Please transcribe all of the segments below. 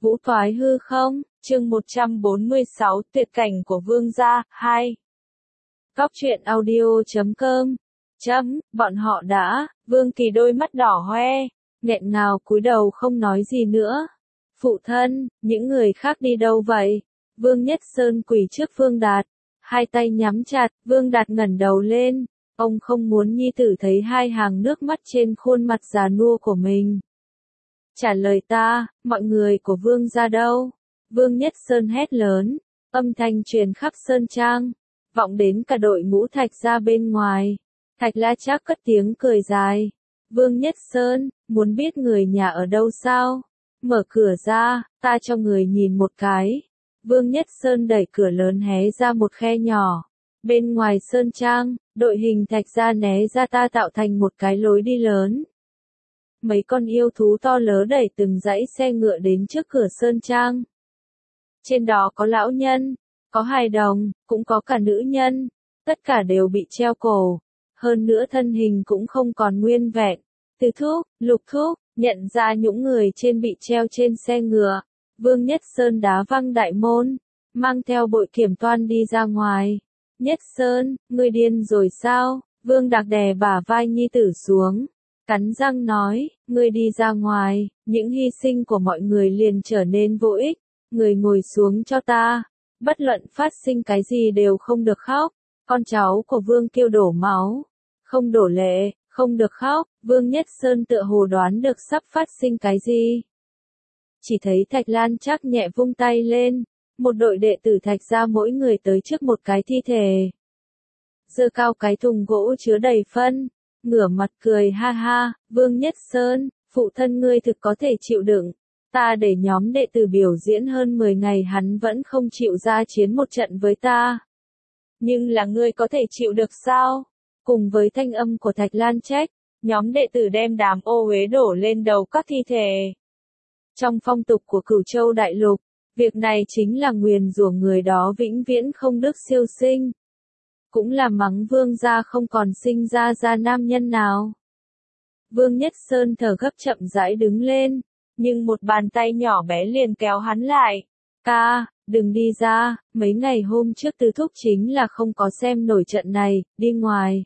Vũ thoái hư không, chương 146, tuyệt cảnh của vương gia, 2. Góc truyện audio.com. Bọn họ đã, Vương Kỳ đôi mắt đỏ hoe, nghẹn ngào cúi đầu không nói gì nữa. Phụ thân, những người khác đi đâu vậy? Vương Nhất Sơn quỳ trước Vương Đạt, hai tay nhắm chặt, Vương Đạt ngẩng đầu lên, ông không muốn nhi tử thấy hai hàng nước mắt trên khuôn mặt già nua của mình. Trả lời ta, mọi người của Vương gia đâu? Vương Nhất Sơn hét lớn, âm thanh truyền khắp sơn trang, vọng đến cả đội ngũ Thạch gia bên ngoài. Thạch La Trác cất tiếng cười dài. Vương Nhất Sơn, muốn biết người nhà ở đâu sao? Mở cửa ra, ta cho người nhìn một cái. Vương Nhất Sơn đẩy cửa lớn hé ra một khe nhỏ. Bên ngoài sơn trang, đội hình Thạch gia né ra ta tạo thành một cái lối đi lớn. Mấy con yêu thú to lớn đẩy từng dãy xe ngựa đến trước cửa sơn trang. Trên đó có lão nhân, có hài đồng, cũng có cả nữ nhân, tất cả đều bị treo cổ, hơn nữa thân hình cũng không còn nguyên vẹn. Từ Thúc, Lục Thúc, nhận ra những người trên bị treo trên xe ngựa, Vương Nhất Sơn đá văng đại môn, mang theo bội kiểm toan đi ra ngoài. Nhất Sơn, ngươi điên rồi sao? Vương Đạt đè bả vai nhi tử xuống, cắn răng nói, ngươi đi ra ngoài, những hy sinh của mọi người liền trở nên vô ích, người ngồi xuống cho ta, bất luận phát sinh cái gì đều không được khóc, con cháu của Vương Kiêu đổ máu, không đổ lệ, không được khóc. Vương Nhất Sơn tựa hồ đoán được sắp phát sinh cái gì. Chỉ thấy Thạch Lan Trác nhẹ vung tay lên, một đội đệ tử Thạch gia mỗi người tới trước một cái thi thể. Giơ cao cái thùng gỗ chứa đầy phân, ngửa mặt cười ha ha, Vương Nhất Sơn, phụ thân ngươi thực có thể chịu đựng. Ta để nhóm đệ tử biểu diễn hơn 10 ngày hắn vẫn không chịu ra chiến một trận với ta. Nhưng là ngươi có thể chịu được sao? Cùng với thanh âm của Thạch Lan Trác, nhóm đệ tử đem đám ô uế đổ lên đầu các thi thể. Trong phong tục của Cửu Châu Đại Lục, việc này chính là nguyền rủa người đó vĩnh viễn không được siêu sinh. Cũng là mắng Vương gia không còn sinh ra nam nhân nào. Vương Nhất Sơn thở gấp chậm rãi đứng lên, nhưng một bàn tay nhỏ bé liền kéo hắn lại. Ca, đừng đi ra, mấy ngày hôm trước Tứ Thúc chính là không có xem nổi trận này, đi ngoài.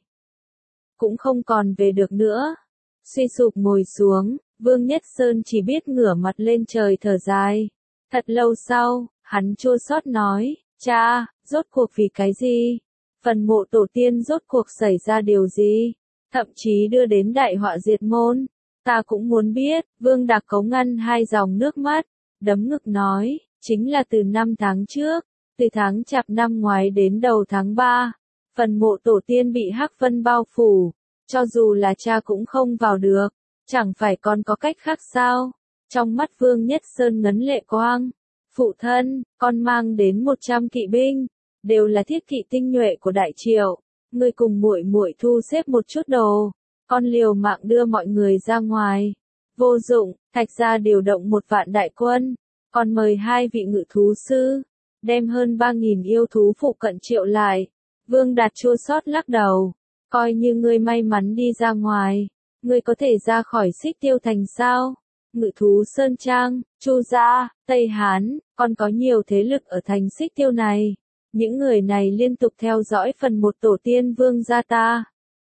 Cũng không còn về được nữa. Suy sụp ngồi xuống, Vương Nhất Sơn chỉ biết ngửa mặt lên trời thở dài. Thật lâu sau, hắn chua xót nói, cha, rốt cuộc vì cái gì? Phần mộ tổ tiên rốt cuộc xảy ra điều gì? Thậm chí đưa đến đại họa diệt môn. Ta cũng muốn biết. Vương Đạt cấu ngăn hai dòng nước mắt, đấm ngực nói, chính là từ 5 tháng trước, từ tháng Chạp năm ngoái đến đầu tháng 3, phần mộ tổ tiên bị hắc vân bao phủ, cho dù là cha cũng không vào được, chẳng phải còn có cách khác sao? Trong mắt Vương Nhất Sơn ngấn lệ quang, phụ thân, con mang đến 100 kỵ binh, đều là thiết kỵ tinh nhuệ của Đại Triệu, ngươi cùng muội muội thu xếp một chút đồ, con liều mạng đưa mọi người ra ngoài. Vô dụng, Thạch gia điều động 1 vạn đại quân, còn mời 2 vị ngự thú sư, đem hơn 3.000 yêu thú phụ cận triệu lại. Vương Đạt chua xót lắc đầu, coi như ngươi may mắn đi ra ngoài, ngươi có thể ra khỏi Xích Tiêu thành sao? Ngự thú Sơn Trang, Chu gia, Tây Hán, còn có nhiều thế lực ở thành Xích Tiêu này. Những người này liên tục theo dõi phần một tổ tiên Vương gia ta.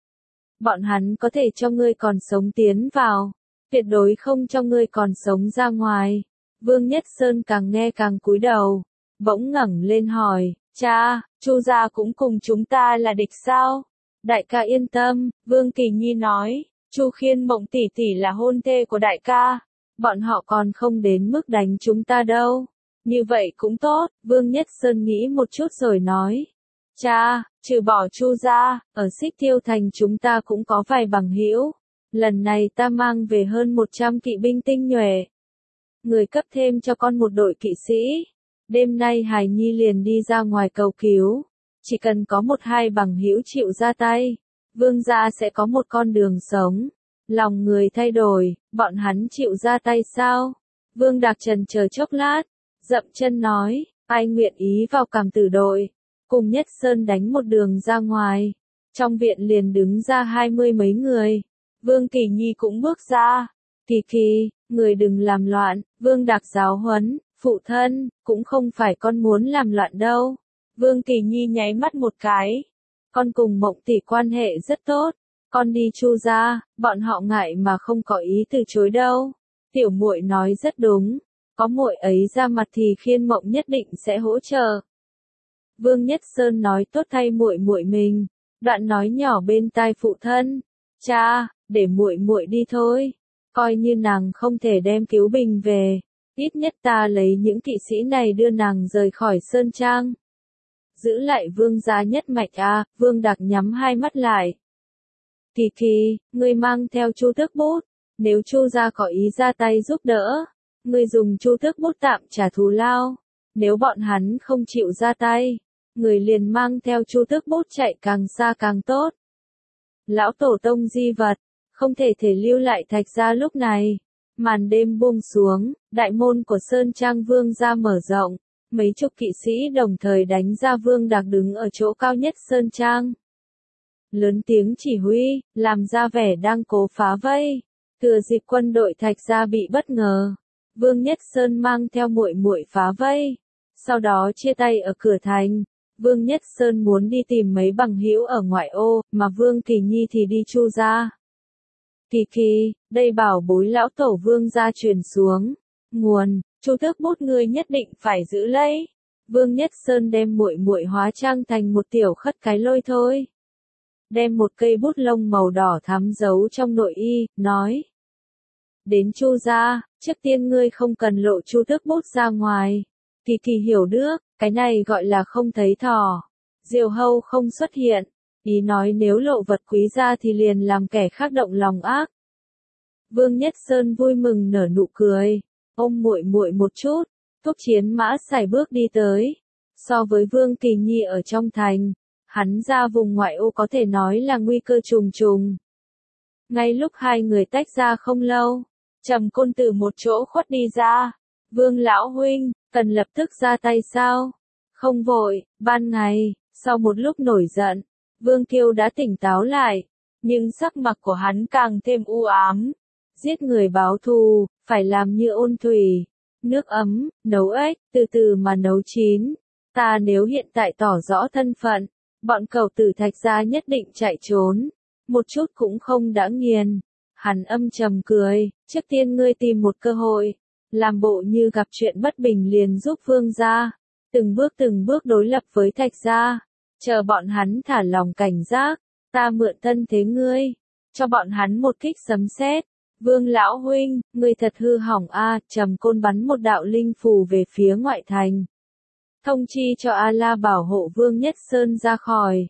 Bọn hắn có thể cho ngươi còn sống tiến vào, tuyệt đối không cho ngươi còn sống ra ngoài. Vương Nhất Sơn càng nghe càng cúi đầu, bỗng ngẩng lên hỏi, cha, Chu gia cũng cùng chúng ta là địch sao? Đại ca yên tâm, Vương Kỳ Nhi nói, Chu Khiên Mộng tỷ tỷ là hôn thê của đại ca, bọn họ còn không đến mức đánh chúng ta đâu. Như vậy cũng tốt, Vương Nhất Sơn nghĩ một chút rồi nói. Cha, trừ bỏ Chu gia, ở Xích Tiêu thành chúng ta cũng có vài bằng hữu. Lần này ta mang về hơn 100 kỵ binh tinh nhuệ. Người cấp thêm cho con một đội kỵ sĩ. Đêm nay Hải Nhi liền đi ra ngoài cầu cứu. Chỉ cần có 1-2 bằng hữu chịu ra tay, Vương gia sẽ có một con đường sống. Lòng người thay đổi, bọn hắn chịu ra tay sao? Vương Đạt trần chờ chốc lát, dậm chân nói, ai nguyện ý vào Cảm Tử đội, cùng Nhất Sơn đánh một đường ra ngoài. Trong viện liền đứng ra 20 mấy người. Vương Kỳ Nhi cũng bước ra. Kỳ Kỳ, người đừng làm loạn, Vương Đạc giáo huấn, phụ thân, cũng không phải con muốn làm loạn đâu. Vương Kỳ Nhi nháy mắt một cái. Con cùng Mộng tỷ quan hệ rất tốt, con đi Chu gia, bọn họ ngại mà không có ý từ chối đâu. Tiểu muội nói rất đúng, có muội ấy ra mặt thì Khiên Mộng nhất định sẽ hỗ trợ. Vương Nhất Sơn nói tốt thay muội muội mình, đoạn nói nhỏ bên tai phụ thân, cha, để muội muội đi thôi, coi như nàng không thể đem Cứu Bình về, ít nhất ta lấy những kỵ sĩ này đưa nàng rời khỏi Sơn Trang. Giữ lại Vương gia nhất mạch à, Vương Đạc nhắm hai mắt lại. Kỳ Kỳ, ngươi mang theo Chu Tước Bút, nếu Chu gia có ý ra tay giúp đỡ, ngươi dùng Chu Tước Bút tạm trả thù lao, nếu bọn hắn không chịu ra tay, người liền mang theo Chu Tước Bút chạy càng xa càng tốt. Lão tổ tông di vật, không thể lưu lại Thạch gia lúc này. Màn đêm buông xuống, đại môn của Sơn Trang Vương gia mở rộng, mấy chục kỵ sĩ đồng thời đánh ra Vương Đạc đứng ở chỗ cao nhất Sơn Trang. Lớn tiếng chỉ huy, làm ra vẻ đang cố phá vây. Thừa dịp quân đội Thạch gia bị bất ngờ, Vương Nhất Sơn mang theo muội muội phá vây, sau đó chia tay ở cửa thành. Vương Nhất Sơn muốn đi tìm mấy bằng hữu ở ngoại ô, mà Vương Kỳ Nhi thì đi Chu gia. Kỳ Kỳ, đây bảo bối lão tổ Vương gia truyền xuống. Nguồn, Chu Tước Bút ngươi nhất định phải giữ lấy. Vương Nhất Sơn đem muội muội hóa trang thành một tiểu khất cái lôi thôi. Đem một cây bút lông màu đỏ thắm giấu trong nội y, nói. Đến Chu gia, trước tiên ngươi không cần lộ Chu Tước Bút ra ngoài. Kỳ Kỳ hiểu được, cái này gọi là không thấy thỏ. Diều hâu không xuất hiện. Ý nói nếu lộ vật quý ra thì liền làm kẻ khác động lòng ác. Vương Nhất Sơn vui mừng nở nụ cười, ôm muội muội một chút, thúc chiến mã sải bước đi tới. So với Vương Kỳ Nhi ở trong thành, hắn ra vùng ngoại ô có thể nói là nguy cơ trùng trùng. Ngay lúc hai người tách ra không lâu, Trầm Côn từ một chỗ khuất đi ra. Vương lão huynh, cần lập tức ra tay sao? Không vội, ban ngày, sau một lúc nổi giận, Vương Kiêu đã tỉnh táo lại, nhưng sắc mặt của hắn càng thêm u ám. Giết người báo thù, phải làm như ôn thủy, nước ấm, nấu ếch, từ từ mà nấu chín. Ta nếu hiện tại tỏ rõ thân phận, bọn cẩu tử Thạch gia nhất định chạy trốn, một chút cũng không đã nghiền. Hắn âm trầm cười, trước tiên ngươi tìm một cơ hội, làm bộ như gặp chuyện bất bình liền giúp Vương gia, từng bước đối lập với Thạch gia. Chờ bọn hắn thả lòng cảnh giác, ta mượn thân thế ngươi, cho bọn hắn một kích sấm sét. Vương lão huynh, ngươi thật hư hỏng a, Trầm Côn bắn một đạo linh phù về phía ngoại thành. Thông chi cho A-la bảo hộ Vương Nhất Sơn ra khỏi.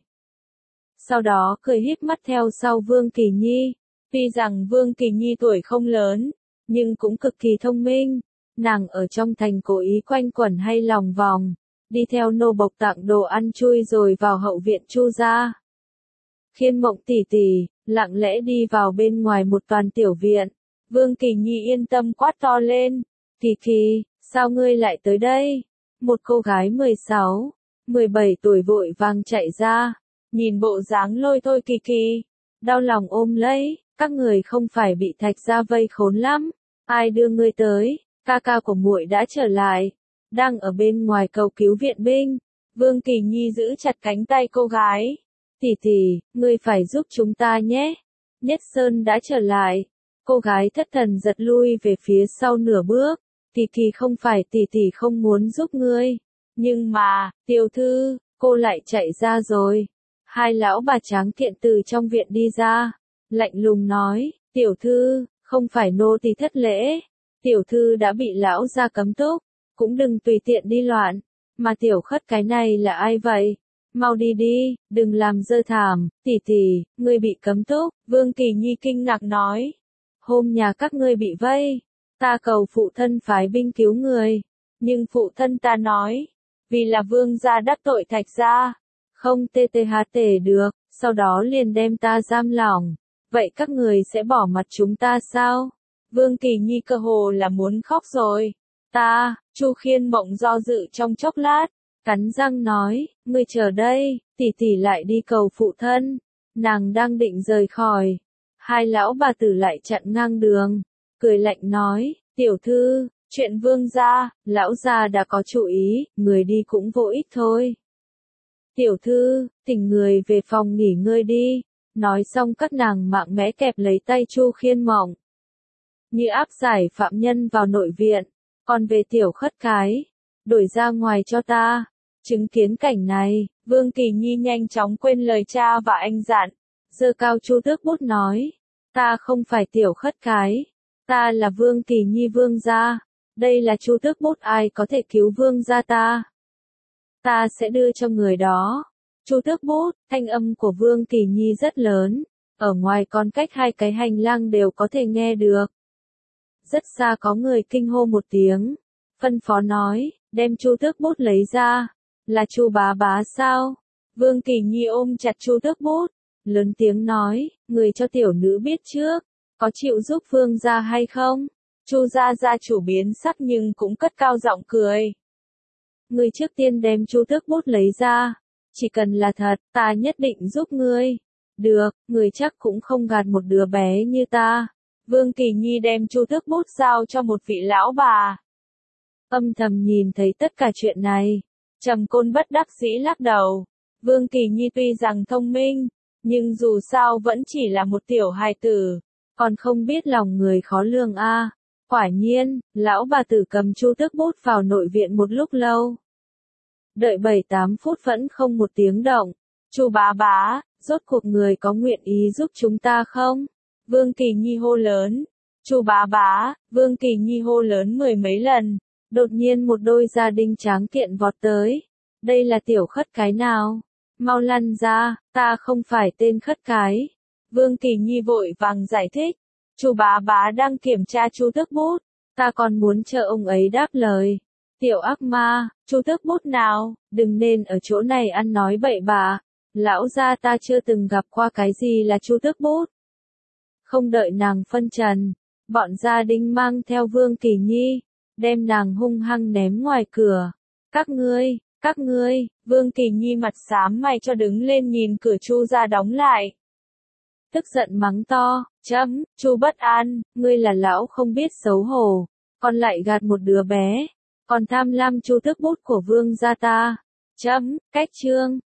Sau đó cười híp mắt theo sau Vương Kỳ Nhi. Tuy rằng Vương Kỳ Nhi tuổi không lớn, nhưng cũng cực kỳ thông minh. Nàng ở trong thành cố ý quanh quẩn hay lòng vòng, đi theo nô bộc tặng đồ ăn chui rồi vào hậu viện Chu gia. Khiên Mộng tỷ tỷ, lặng lẽ đi vào bên ngoài một toàn tiểu viện. Vương Kỳ Nhi yên tâm quát to lên. Kỳ Kỳ, sao ngươi lại tới đây? Một cô gái 16, 17 tuổi vội vàng chạy ra, nhìn bộ dáng lôi thôi Kỳ Kỳ, đau lòng ôm lấy, các người không phải bị Thạch gia vây khốn lắm, ai đưa ngươi tới? Ca ca của muội đã trở lại, đang ở bên ngoài cầu cứu viện binh. Vương Kỳ Nhi giữ chặt cánh tay cô gái. Tỷ tỷ, ngươi phải giúp chúng ta nhé. Nhất Sơn đã trở lại. Cô gái thất thần giật lui về phía sau nửa bước. Kỳ Kỳ không phải tỷ tỷ không muốn giúp ngươi. Nhưng mà, tiểu thư, cô lại chạy ra rồi. Hai lão bà tráng kiện từ trong viện đi ra. Lạnh lùng nói, tiểu thư, không phải nô tỳ thất lễ. Tiểu thư đã bị lão gia cấm túc. Cũng đừng tùy tiện đi loạn. Mà tiểu khất cái này là ai vậy? Mau đi đi, đừng làm dơ thảm, tỷ tỷ, ngươi bị cấm túc. Vương Kỳ Nhi kinh ngạc nói. Hôm nhà các ngươi bị vây, ta cầu phụ thân phái binh cứu người. Nhưng phụ thân ta nói, vì là vương gia đắc tội Thạch gia, không tê được, sau đó liền đem ta giam lỏng. Vậy các người sẽ bỏ mặt chúng ta sao? Vương Kỳ Nhi cơ hồ là muốn khóc rồi. Chu Khiên Mộng do dự trong chốc lát, cắn răng nói, ngươi chờ đây, tỷ tỷ lại đi cầu phụ thân. Nàng đang định rời khỏi, hai lão bà tử lại chặn ngang đường. cười lạnh nói, tiểu thư, chuyện vương gia, lão gia đã có chủ ý, người đi cũng vô ích thôi. Tiểu thư, thỉnh người về phòng nghỉ ngơi đi. Nói xong các nàng mạnh mẽ kẹp lấy tay Chu Khiên Mộng, như áp giải phạm nhân vào nội viện. Còn về tiểu khất cái, đuổi ra ngoài cho ta. Chứng kiến cảnh này, Vương Kỳ Nhi nhanh chóng quên lời cha và anh dặn, giơ cao chu tước bút nói, ta không phải tiểu khất cái, ta là Vương Kỳ Nhi vương gia, đây là chu tước bút, ai có thể cứu vương gia ta sẽ đưa cho người đó. Chu tước bút, thanh âm của Vương Kỳ Nhi rất lớn, ở ngoài còn cách 2 cái hành lang đều có thể nghe được. Rất xa có người kinh hô một tiếng, phân phó nói, đem chu tước bút lấy ra. Là Chu bá bá sao? Vương Kỳ Nhi ôm chặt chu tước bút, lớn tiếng nói, người cho tiểu nữ biết trước, có chịu giúp vương gia hay không? Chu gia gia chủ biến sắc nhưng cũng cất cao giọng cười. Người trước tiên đem chu tước bút lấy ra, chỉ cần là thật, ta nhất định giúp ngươi. Được, người chắc cũng không gạt một đứa bé như ta. Vương Kỳ Nhi đem chu tước bút giao cho một vị lão bà. Âm thầm nhìn thấy tất cả chuyện này, Trầm Côn bất đắc dĩ lắc đầu. Vương Kỳ Nhi tuy rằng thông minh, nhưng dù sao vẫn chỉ là một tiểu hài tử, còn không biết lòng người khó lường a. Quả nhiên, lão bà tử cầm chu tước bút vào nội viện một lúc lâu. Đợi 7-8 phút vẫn không một tiếng động. Chu bá bá, rốt cuộc người có nguyện ý giúp chúng ta không? Vương Kỳ Nhi hô lớn. Chu bá bá, Vương Kỳ Nhi hô lớn 10 mấy lần. Đột nhiên một đôi gia đình tráng kiện vọt tới. Đây là tiểu khất cái nào? Mau lăn ra, ta không phải tên khất cái. Vương Kỳ Nhi vội vàng giải thích. Chu bá bá đang kiểm tra chu tước bút. Ta còn muốn chờ ông ấy đáp lời. Tiểu ác ma, chu tước bút nào, đừng nên ở chỗ này ăn nói bậy bạ. Lão gia ta chưa từng gặp qua cái gì là chu tước bút. Không đợi nàng phân trần, bọn gia đình mang theo Vương Kỳ Nhi, đem nàng hung hăng ném ngoài cửa. Các ngươi, Vương Kỳ Nhi mặt xám mày cho đứng lên nhìn cửa Chu gia đóng lại. Tức giận mắng to, Chu bất an, ngươi là lão không biết xấu hổ, còn lại gạt một đứa bé, còn tham lam chu tước bút của vương gia ta. Cách chương.